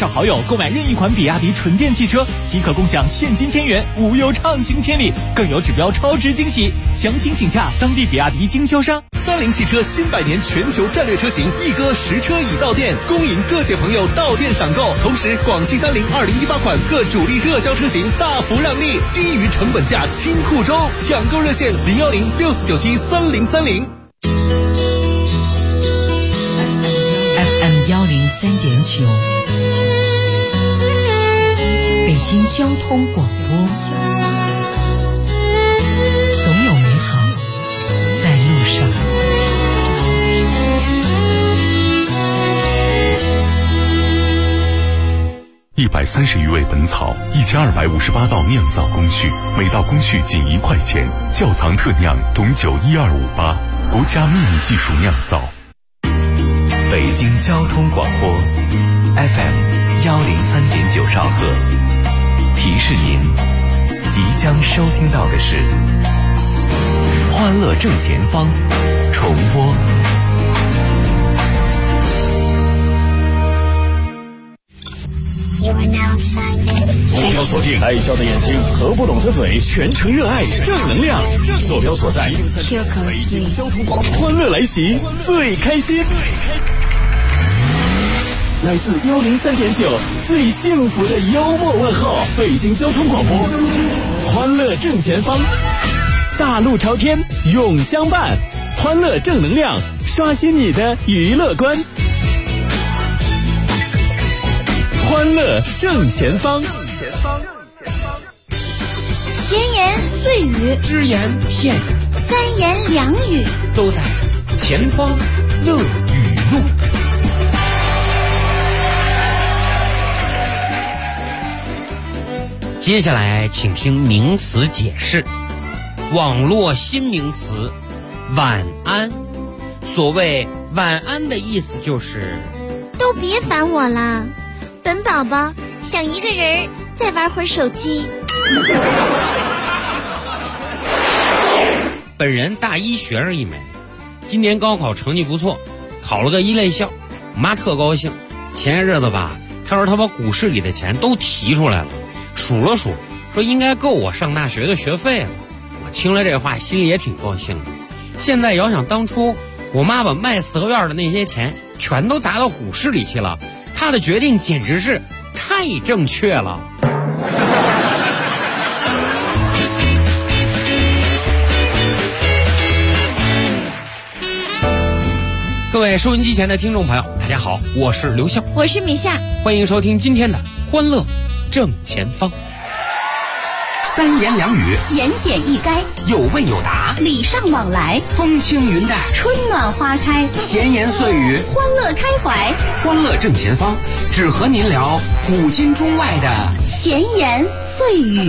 绍好友购买任意款比亚迪纯电汽车，即可共享现金1000元、无忧畅行千里，更有指标超值惊喜。详情请洽当地比亚迪经销商。 30汽车新100年全球战略车型一哥实车已到店，恭迎各界朋友到店赏购。同时，广汽302018款各主力热销车型大幅让利，低于成本价清库中，抢购热线01064973030。 FM 103.9，北京交通广播，总有美好在路上。 130余味本草，1258道酿造工序，每道工序仅1块钱。窖藏特酿董酒12588，国家秘密技术酿造。 北京交通广播 FM 103.9兆赫，提示您即将收听到的是欢乐正前方重播。 目标锁定，爱笑的眼睛和不懂的嘴，全程热爱正能量。坐标所在，北京交通广播，欢乐来袭，最开心。来自103.9，最幸福的幽默问候，北京交通广播，欢乐正前方，大路朝天，永相伴，欢乐正能量，刷新你的娱乐观。欢乐正前方， 闲言碎语， 只言片语， 三言两语， 都在前方乐语录。接下来请听名词解释。网络新名词晚安。所谓晚安的意思就是都别烦我了，本宝宝想一个人再玩会儿手机。 本人大一学生一枚，今年高考成绩不错，考了个一类校，我妈特高兴。前些日子吧，她说她把股市里的钱都提出来了，数了数，说应该够我上大学的学费了。我听了这话，心里也挺高兴的。现在遥想当初，我妈把卖4合院的那些钱全都砸到股市里去了，她的决定简直是太正确了。各位收音机前的听众朋友，大家好，我是刘笑， 我是米夏， 欢迎收听今天的欢乐正前方。 三言两语， 言简意赅， 有问有答， 礼尚往来， 风轻云淡， 春暖花开， 闲言碎语， 欢乐开怀。 欢乐正前方，只和您聊古今中外的闲言碎语。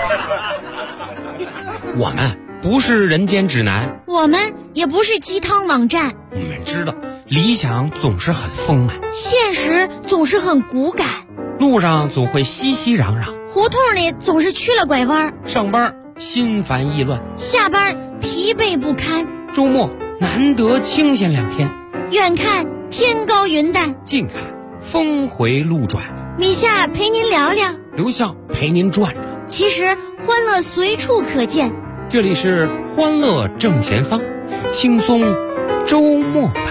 我们不是人间指南， 我们也不是鸡汤网站。 我们知道理想总是很丰满， 现实总是很骨感， 路上总会熙熙攘攘， 胡同里总是曲了拐弯， 上班心烦意乱， 下班疲惫不堪， 周末难得清闲2天， 远看天高云淡， 近看峰回路转。 米夏陪您聊聊， 刘笑陪您转转。 其实欢乐随处可见， 这里是欢乐正前方，轻松周末吧。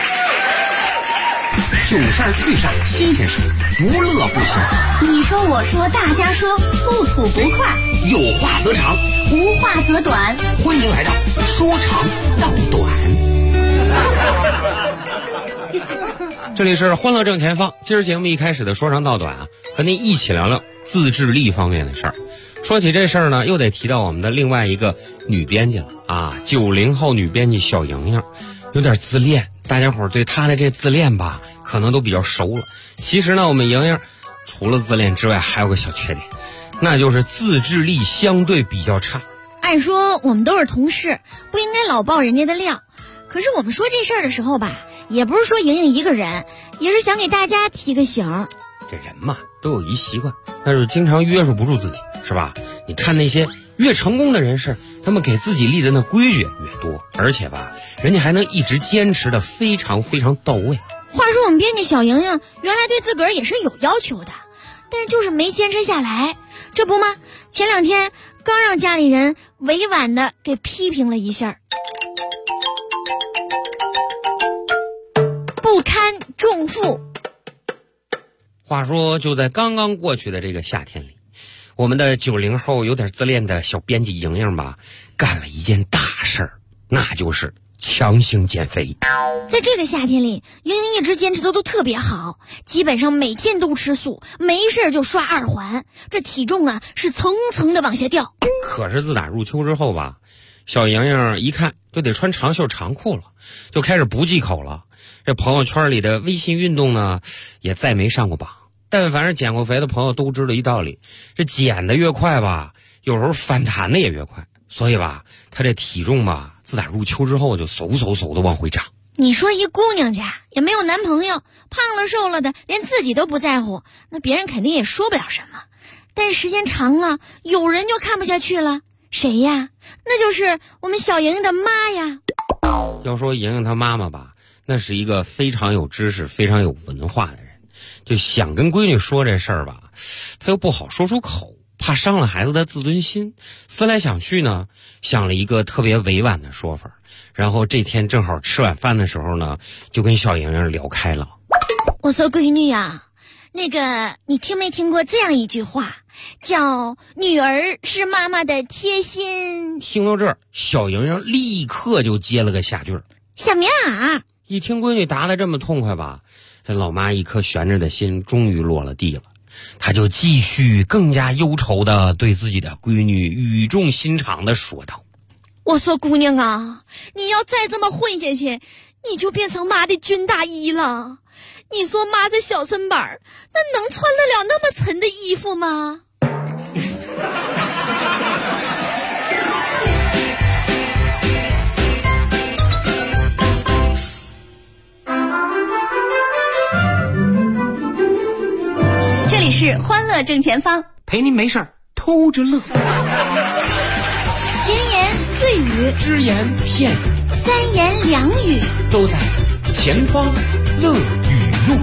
囧事儿趣事儿新鲜事儿，不乐不行。 你说我说大家说，不吐不快， 有话则长， 无话则短。 欢迎来到说长道短。 这里是欢乐正前方，今儿节目一开始的说长道短啊，和您一起聊聊自制力方面的事儿。说起这事儿呢，又得提到我们的另外一个女编辑了啊，90后女编辑小莹莹，有点自恋，大家伙儿对她的这自恋吧，可能都比较熟了。其实呢，我们莹莹除了自恋之外，还有个小缺点，那就是自制力相对比较差。 按说我们都是同事，不应该老爆人家的料，可是我们说这事儿的时候吧，也不是说莹莹一个人，也是想给大家提个醒。 这人嘛，都有一习惯，那就是经常约束不住自己，是吧？你看那些越成功的人士，他们给自己立的那规矩越多，而且吧，人家还能一直坚持的非常非常到位。 话说我们编辑小莹莹原来对自个儿也是有要求的，但是就是没坚持下来。这不吗？前2天刚让家里人委婉的给批评了一下，不堪重负。 话说就在刚刚过去的这个夏天里，我们的90后有点自恋的小编辑莹莹吧，干了一件大事儿，那就是强行减肥。 在这个夏天里，莹莹一直坚持的都特别好，基本上每天都吃素，没事就刷2环，这体重啊是层层的往下掉。 可是自打入秋之后吧，小莹莹一看就得穿长袖长裤了，就开始不忌口了。这朋友圈里的微信运动呢，也再没上过榜。但凡是减过肥的朋友都知道一道理，这减的越快吧，有时候反弹的也越快。所以吧，她这体重吧，自打入秋之后就嗖的往回涨。 你说一姑娘家也没有男朋友，胖了瘦了的连自己都不在乎，那别人肯定也说不了什么。但是时间长了，有人就看不下去了。谁呀？那就是我们小莹莹的妈呀。 要说莹莹她妈妈吧，那是一个非常有知识非常有文化的人，就想跟闺女说这事儿吧，她又不好说出口，怕伤了孩子的自尊心。思来想去呢，想了一个特别委婉的说法，然后这天正好吃晚饭的时候呢，就跟小莹莹聊开了。 我说闺女啊，那个你听没听过这样一句话，叫女儿是妈妈的贴心。 听到这儿，小莹莹立刻就接了个下句儿。 小明儿， 一听闺女答得这么痛快吧，这老妈一颗悬着的心终于落了地了。她就继续更加忧愁的对自己的闺女语重心长的说道： 我说姑娘啊，你要再这么混下去，你就变成妈的军大衣了。你说妈这小身板那能穿得了那么沉的衣服吗？ 这里是欢乐正前方， 陪您没事儿偷着乐。 闲言碎语， 只言片语， 三言两语， 都在前方乐语录。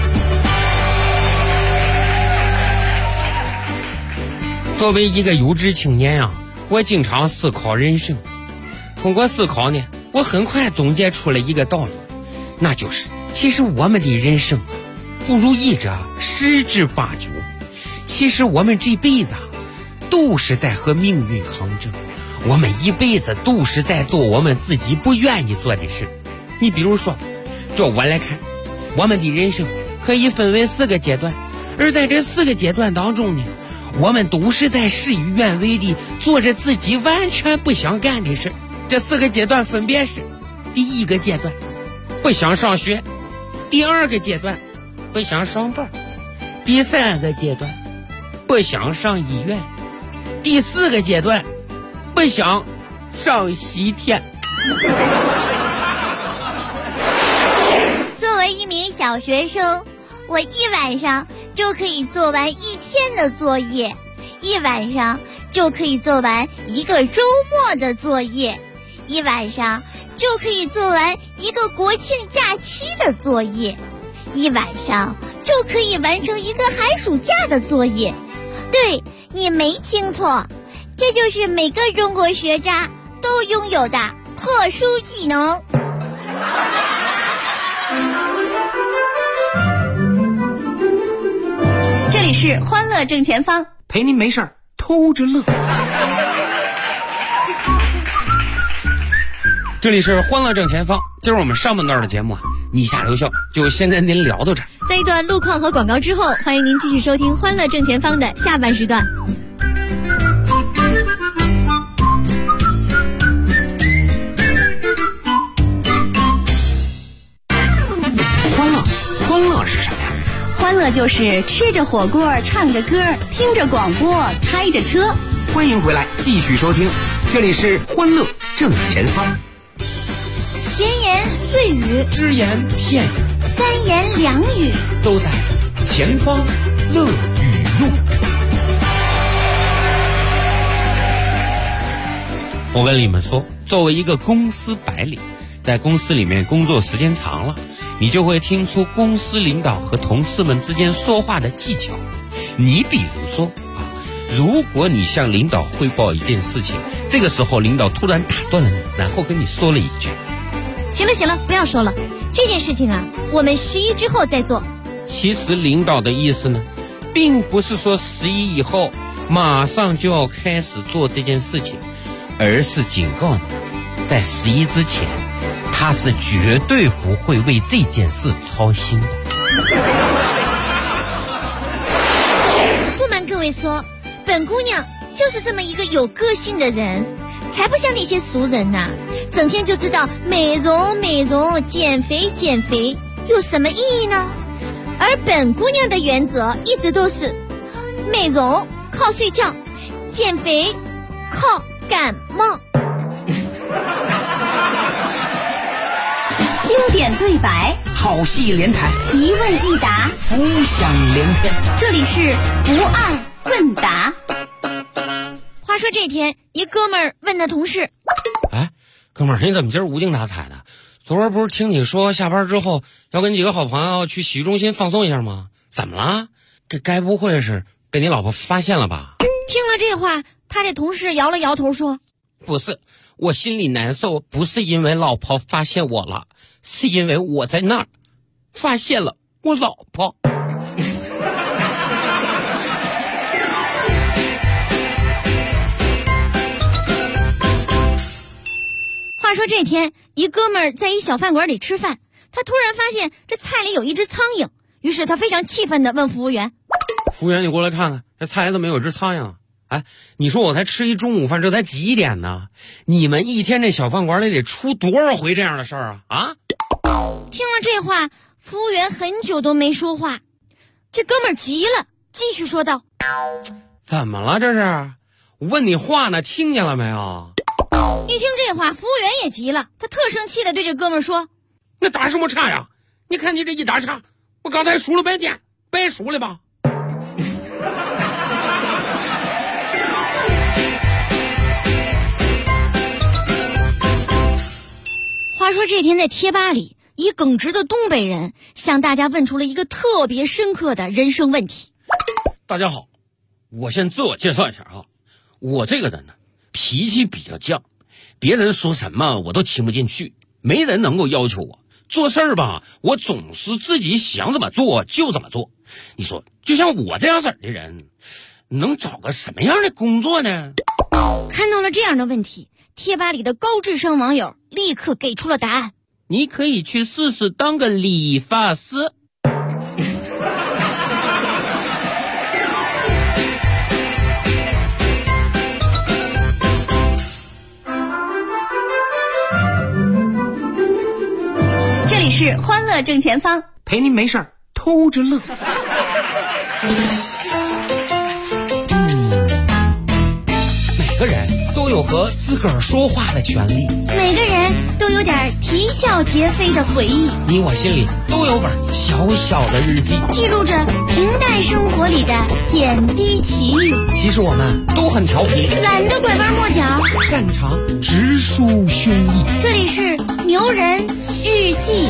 作为一个有志青年啊，我经常思考人生。通过思考呢，我很快总结出了一个道理，那就是其实我们的人生不如意者十之八九。其实我们这辈子都是在和命运抗争，我们一辈子都是在做我们自己不愿意做的事。你比如说，照我来看，我们的人生可以分为4个阶段，而在这4个阶段当中呢，我们都是在事与愿违地做着自己完全不想干的事。这4个阶段分别是：第1个阶段不想上学，第2个阶段不想上班，第3个阶段不想上医院，第4个阶段不想上西天。 作为一名小学生，我一晚上就可以做完1天的作业，一晚上就可以做完1个周末的作业，一晚上就可以做完1个国庆假期的作业，一晚上就可以完成1个寒暑假的作业。对，你没听错，这就是每个中国学渣都拥有的特殊技能。 这里是欢乐正前方， 陪您没事儿偷着乐。 这里是欢乐正前方，今儿我们上半段的节目啊，你下留校就先跟您聊到这儿。 在一段路况和广告之后，欢迎您继续收听欢乐正前方的下半时段。 欢乐是什么呀？ 欢乐就是吃着火锅，唱着歌，听着广播，开着车。 欢迎回来，继续收听，这里是欢乐正前方。 闲言碎语， 只言片语， 三言两语， 都在前方乐语录。 我跟你们说，作为一个公司白领，在公司里面工作时间长了， 你就会听出公司领导和同事们之间说话的技巧。你比如说如果你向领导汇报一件事情，这个时候领导突然打断了你，然后跟你说了一句： 行了，不要说了，这件事情我们11之后再做。 其实领导的意思呢，并不是说11以后马上就要开始做这件事情，而是警告你，在11之前，他是绝对不会为这件事操心的。 不瞒各位说，本姑娘就是这么一个有个性的人，才不像那些俗人整天就知道美容、减肥，有什么意义呢？而本姑娘的原则一直都是美容靠睡觉，减肥靠感冒。 经典对白， 好戏连台， 一问一答， 浮想联翩。 这里是不二问答。 话说这天，一哥们儿问他同事： 哥们儿，你怎么今儿无精打采的？昨儿不是听你说下班之后要跟几个好朋友去洗浴中心放松一下吗？怎么了？这该不会是被你老婆发现了吧？ 听了这话，他这同事摇了摇头说： 不是，我心里难受，不是因为老婆发现我了，是因为我在那儿发现了我老婆。 话说这天，一哥们儿在一小饭馆里吃饭，他突然发现这菜里有一只苍蝇，于是他非常气愤地问服务员： 服务员，你过来看看，这菜里怎么有只苍蝇啊？你说我才吃一中午饭，这才几点呢？你们一天这小饭馆里得出多少回这样的事儿啊？ 听了这话，服务员很久都没说话。这哥们儿急了，继续说道： 怎么了这是？我问你话呢，听见了没有？ 一听这话，服务员也急了，他特生气的对这哥们儿说： 那打什么岔呀？你看你这一打岔，我刚才数了半天，白数了吧？ 话说这天在贴吧里，一耿直的东北人向大家问出了一个特别深刻的人生问题。 大家好，我先自我介绍一下我这个人呢，脾气比较犟，别人说什么我都听不进去，没人能够要求我做事儿吧，我总是自己想怎么做就怎么做。你说就像我这样式的人，能找个什么样的工作呢？ 看到了这样的问题，贴吧里的高智商网友立刻给出了答案： 你可以去试试当个理发师。 这里是欢乐正前方， 陪您没事儿偷着乐。 每个人都有和自个儿说话的权利， 每个人都有点啼笑皆非的回忆， 你我心里都有本小小的日记， 记录着平淡生活里的点滴奇遇。 其实我们都很调皮， 懒得拐弯抹角， 擅长直抒胸臆。 这里是牛人日记。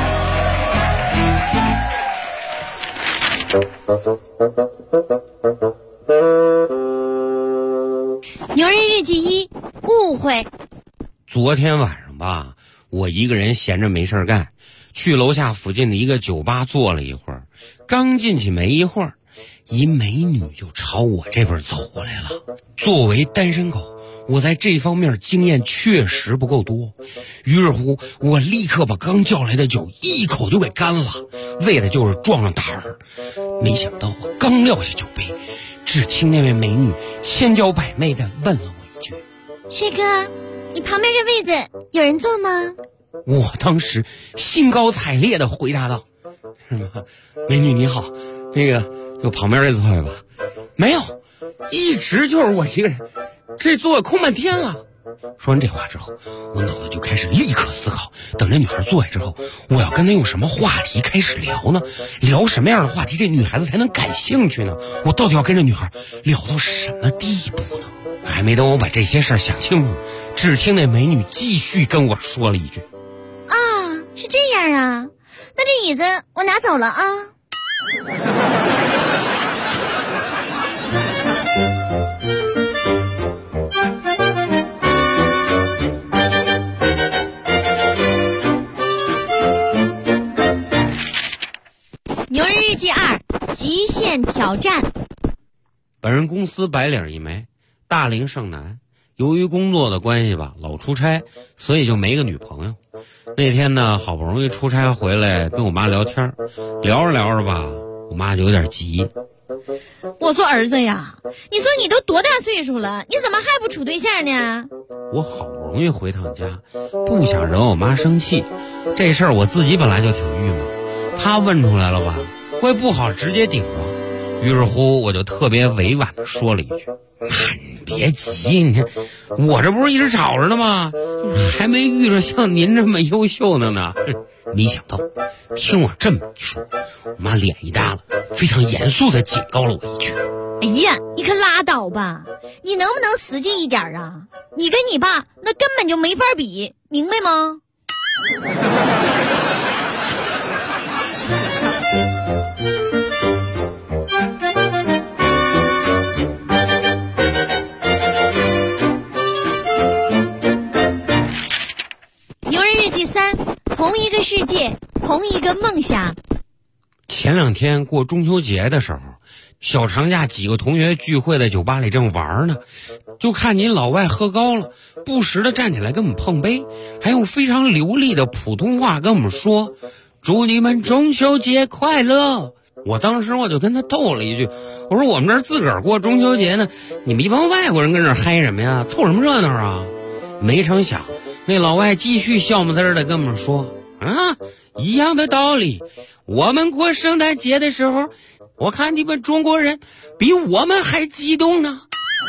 牛人日记1：误会。 昨天晚上吧，我一个人闲着没事干，去楼下附近的一个酒吧坐了一会儿。刚进去没一会儿，一美女就朝我这边走过来了。作为单身狗，我在这方面经验确实不够多，于是乎我立刻把刚叫来的酒一口就给干了，为的就是壮壮胆儿。没想到我刚撂下酒杯，只听那位美女千娇百媚地问了我一句： 帅哥，你旁边这位子有人坐吗？ 我当时兴高采烈地回答道：是吗？美女你好，那个有旁边这座位吧？没有，一直就是我一个人，这座位空半天了。说完这话之后，我脑子就开始立刻思考，等这女孩坐下之后，我要跟她用什么话题开始聊呢？聊什么样的话题这女孩子才能感兴趣呢？我到底要跟这女孩聊到什么地步呢？还没等我把这些事儿想清楚，只听那美女继续跟我说了一句： 是这样啊， 那这椅子我拿走了啊。牛人日记2：极限挑战。 本人公司白领一枚，大龄剩男，由于工作的关系吧，老出差，所以就没个女朋友。那天呢，好不容易出差回来，跟我妈聊天，聊着聊着吧，我妈就有点急。 我说儿子呀，你说你都多大岁数了，你怎么还不处对象呢？ 我好不容易回趟家，不想惹我妈生气，这事儿我自己本来就挺郁闷，她问出来了吧，我也不好直接顶撞。于是乎，我就特别委婉地说了一句：“妈，你别急，你看我这不是一直找着呢吗？就是还没遇着像您这么优秀的呢。”没想到，听我这么一说，我妈脸一耷拉，非常严肃地警告了我一句：“ 哎呀，你可拉倒吧！你能不能实际一点啊？你跟你爸那根本就没法比，明白吗？”牛人日记3：同一个世界，同一个梦想。 前2天过中秋节的时候，小长假几个同学聚会在酒吧里正玩呢，就看您老外喝高了，不时的站起来跟我们碰杯，还用非常流利的普通话跟我们说：“祝你们中秋节快乐。”我当时我就跟他逗了一句，我说我们这儿自个儿过中秋节呢，你们一帮外国人跟这儿嗨什么呀？凑什么热闹啊？没成想那老外继续笑么滋的跟我们说：“啊，一样的道理，我们过圣诞节的时候，我看你们中国人比我们还激动呢。”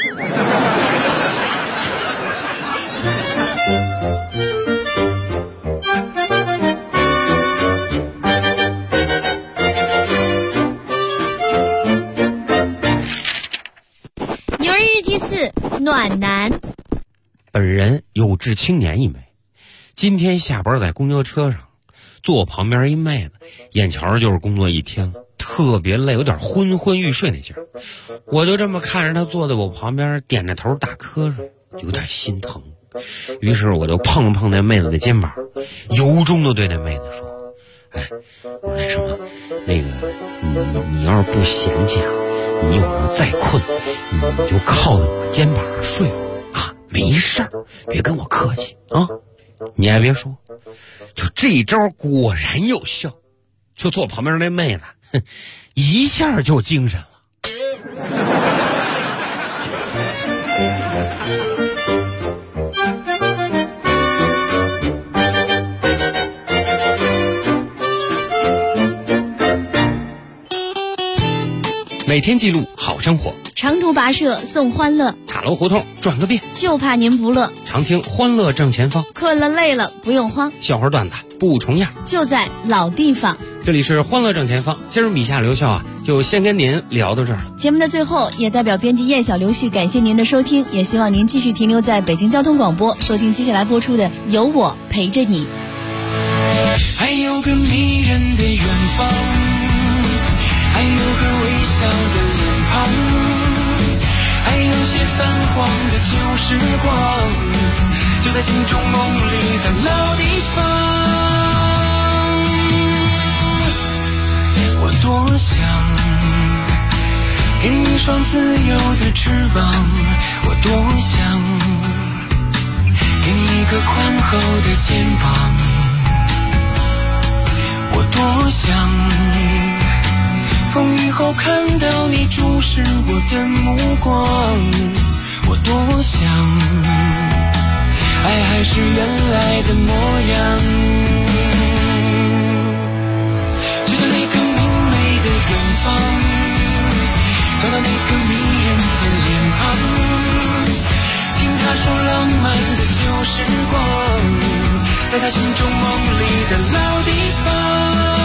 牛人日记4：暖男。 本人有志青年一枚，今天下班在公交车上，坐我旁边一妹子，眼瞧就是工作一天了，特别累，有点昏昏欲睡那劲儿。我就这么看着她坐在我旁边，点着头打瞌睡，有点心疼。于是我就碰了碰那妹子的肩膀，由衷的对那妹子说：“哎，我说那什么，那个你要是不嫌弃啊，你有时候再困，你就靠在我肩膀上睡会儿啊，没事儿，别跟我客气啊。”你还别说，就这招果然有效，就坐旁边那妹子，哼，一下就精神了。每天记录好生活， 长途跋涉送欢乐， 塔楼胡同转个遍， 就怕您不乐。 常听欢乐正前方， 困了累了不用慌， 笑话段子不重样， 就在老地方。 这里是欢乐正前方，今儿米夏刘笑啊，就先跟您聊到这儿了。 节目的最后，也代表编辑燕小刘旭感谢您的收听，也希望您继续停留在北京交通广播，收听接下来播出的《有我陪着你》。 还有个迷人的远方，还有个微笑的脸庞，还有些泛黄的旧时光，就在心中梦里的老地方。我多想给你一双自由的翅膀，我多想给你一个宽厚的肩膀，我多想风雨后看到你注视我的目光，我多想爱还是原来的模样，就像那个明媚的远方，找到那个迷人的脸庞，听他说浪漫的旧时光，在他心中梦里的老地方。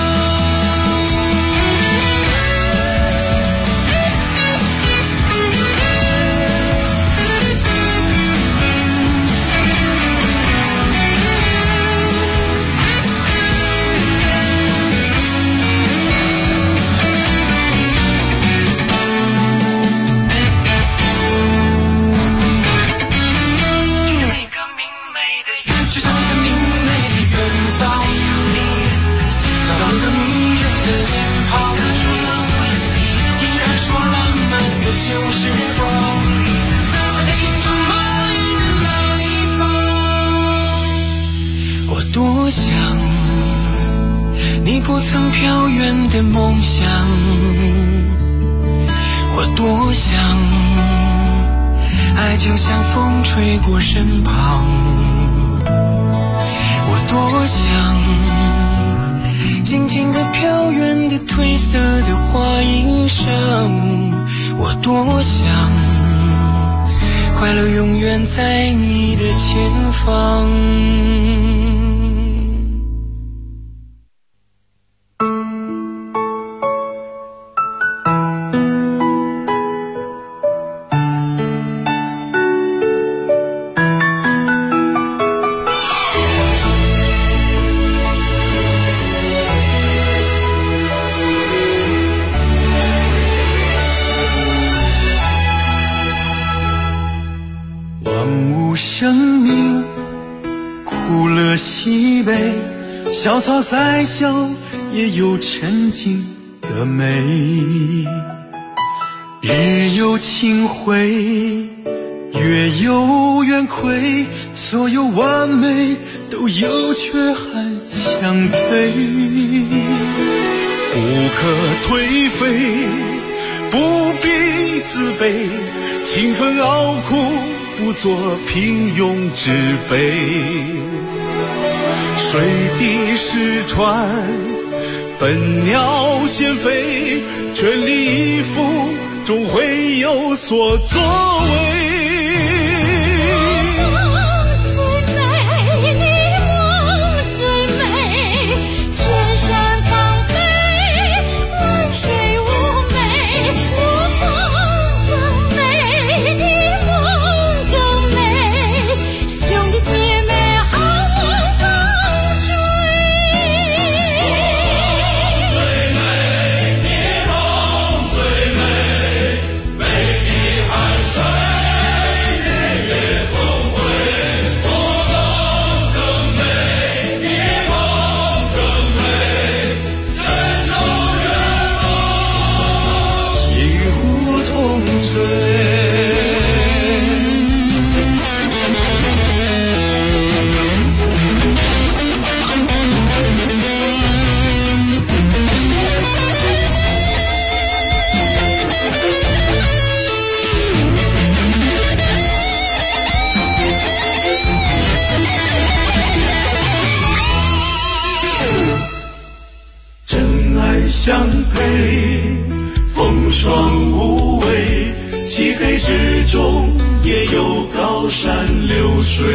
不曾飘远的梦想，我多想爱就像风吹过身旁，我多想静静地飘远的褪色的花衣裳，我多想快乐永远在你的前方。 小草再小也有沉静的美，日有清辉，月有圆亏，所有完美都有缺憾相对，不可颓废，不必自卑，勤奋熬苦，不做平庸之辈。水滴石穿，笨鸟先飞，全力以赴，终会有所作为。相配，风霜无畏，漆黑之中也有高山流水，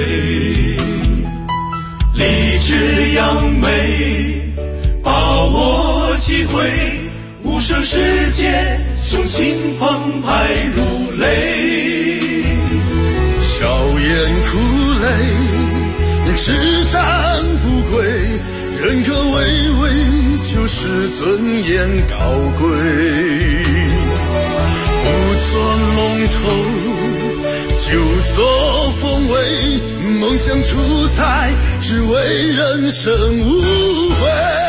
立志扬眉，把握机会，无声世界，雄心澎湃如雷，笑颜哭泪，叱咤不归，人格巍巍，就是尊严高贵，不做龙头，就做凤尾，梦想出彩，只为人生无悔。